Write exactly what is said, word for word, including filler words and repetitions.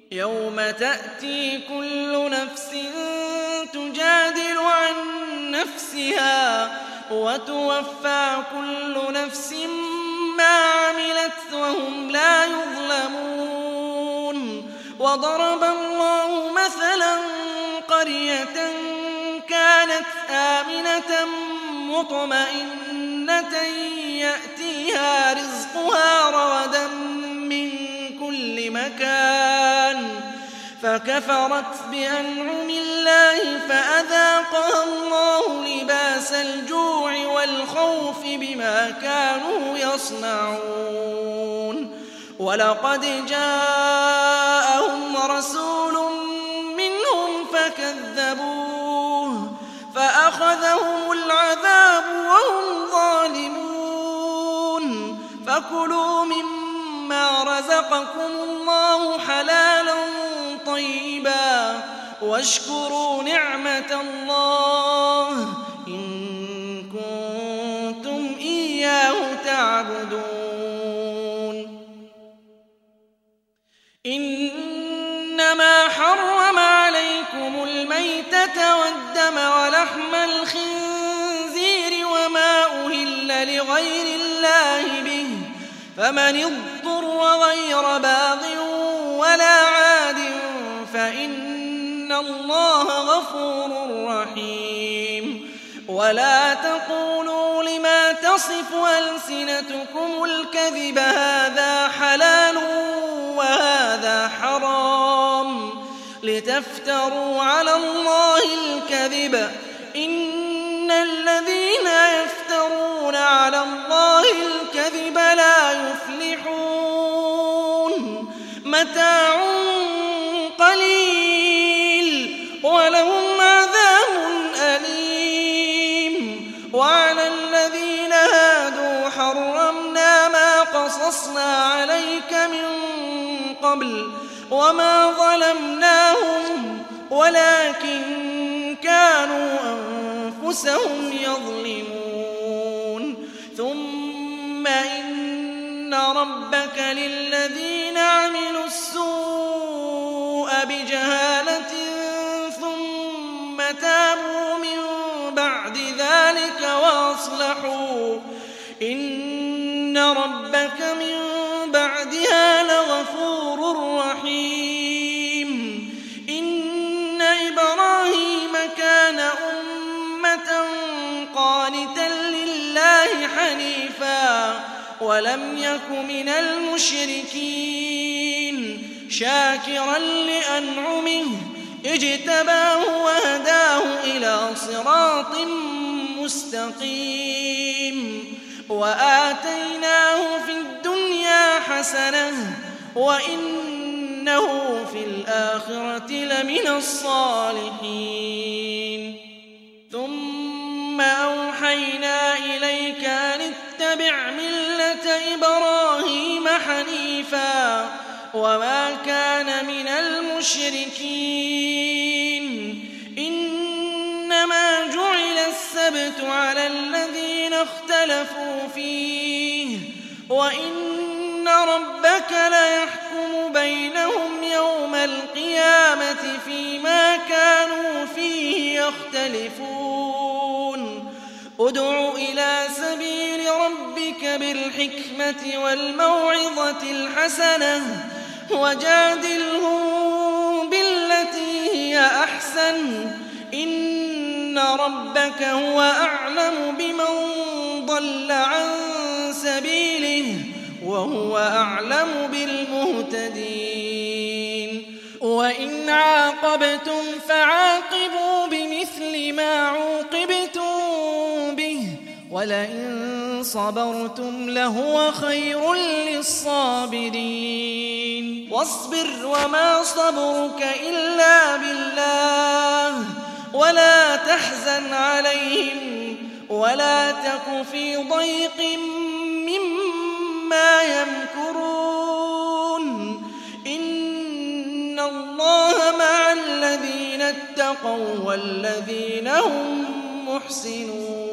يوم تأتي كل نفس تجادل عن نفسها وتوفى كل نفس ما عملت وهم لا يظلمون. وضرب الله مثلا قرية كانت آمنة مطمئنة يأتيها رزقها رغدا من كل مكان فكفرت بأنعم الله فأذاقها الله لباس الجوع والخوف بما كانوا يصنعون. ولقد جاءهم رسول منهم فكذبوه فأخذهم العذاب وهم ظالمون. فكلوا مما رزقكم الله حلالا طيبا واشكروا نعمة الله إن كنتم إياه تعبدون. إنما حرم عليكم الميتة والدم ولحم الخنزير وما أهل لغير الله به فمن اضطر غير باغ ولا عاد فإن الله غفور رحيم. ولا تقولوا لما تصف ألسنتكم الكذب هذا حلال وهذا حرام لتفتروا على الله الكذب إن الذين يفترون على الله الكذب لا يفلحون. متاع قليل ولهم عذاب أليم. وعلى الذين هادوا حرمنا ما قصصنا عليك من قبل وما ظلمناهم ولكن كانوا أنفسهم يظلمون. ثم إن ربك للذين عملوا السوء بجهالة ثم تابوا من بعد ذلك وأصلحوا إن ربك من بعدها لغفور رحيم. إن إبراهيم كان أمة قانتا لله حنيفا ولم يك من المشركين شاكرا لأنعمه اجتباه وهداه إلى صراط مستقيم. وآتيناه في الدنيا حسنة وإنه في الآخرة لمن الصالحين. ثم أوحينا إليك أن اتبع ملة إبراهيم حنيفا وما كان من المشركين. إنما جعل السبت على الذين اختلفوا فيه وإن ربك ليحكم بينهم يوم القيامة فيما كانوا فيه يختلفون. ادع إلى سبيل ربك بالحكمة والموعظة الحسنة وجادلهم بالتي هي أحسن إن ربك هو أعلم بمن ضل عن سبيله وهو أعلم بالمهتدين. وإن عاقبتم فعاقبوا بمثل ما عوقبتم به ولئن صبرتم لهو خير للصابرين. واصبر وما صبرك إلا بالله ولا تحزن عليهم ولا تك في ضيق مما يمكرون. إن الله مع الذين اتقوا والذين هم محسنون.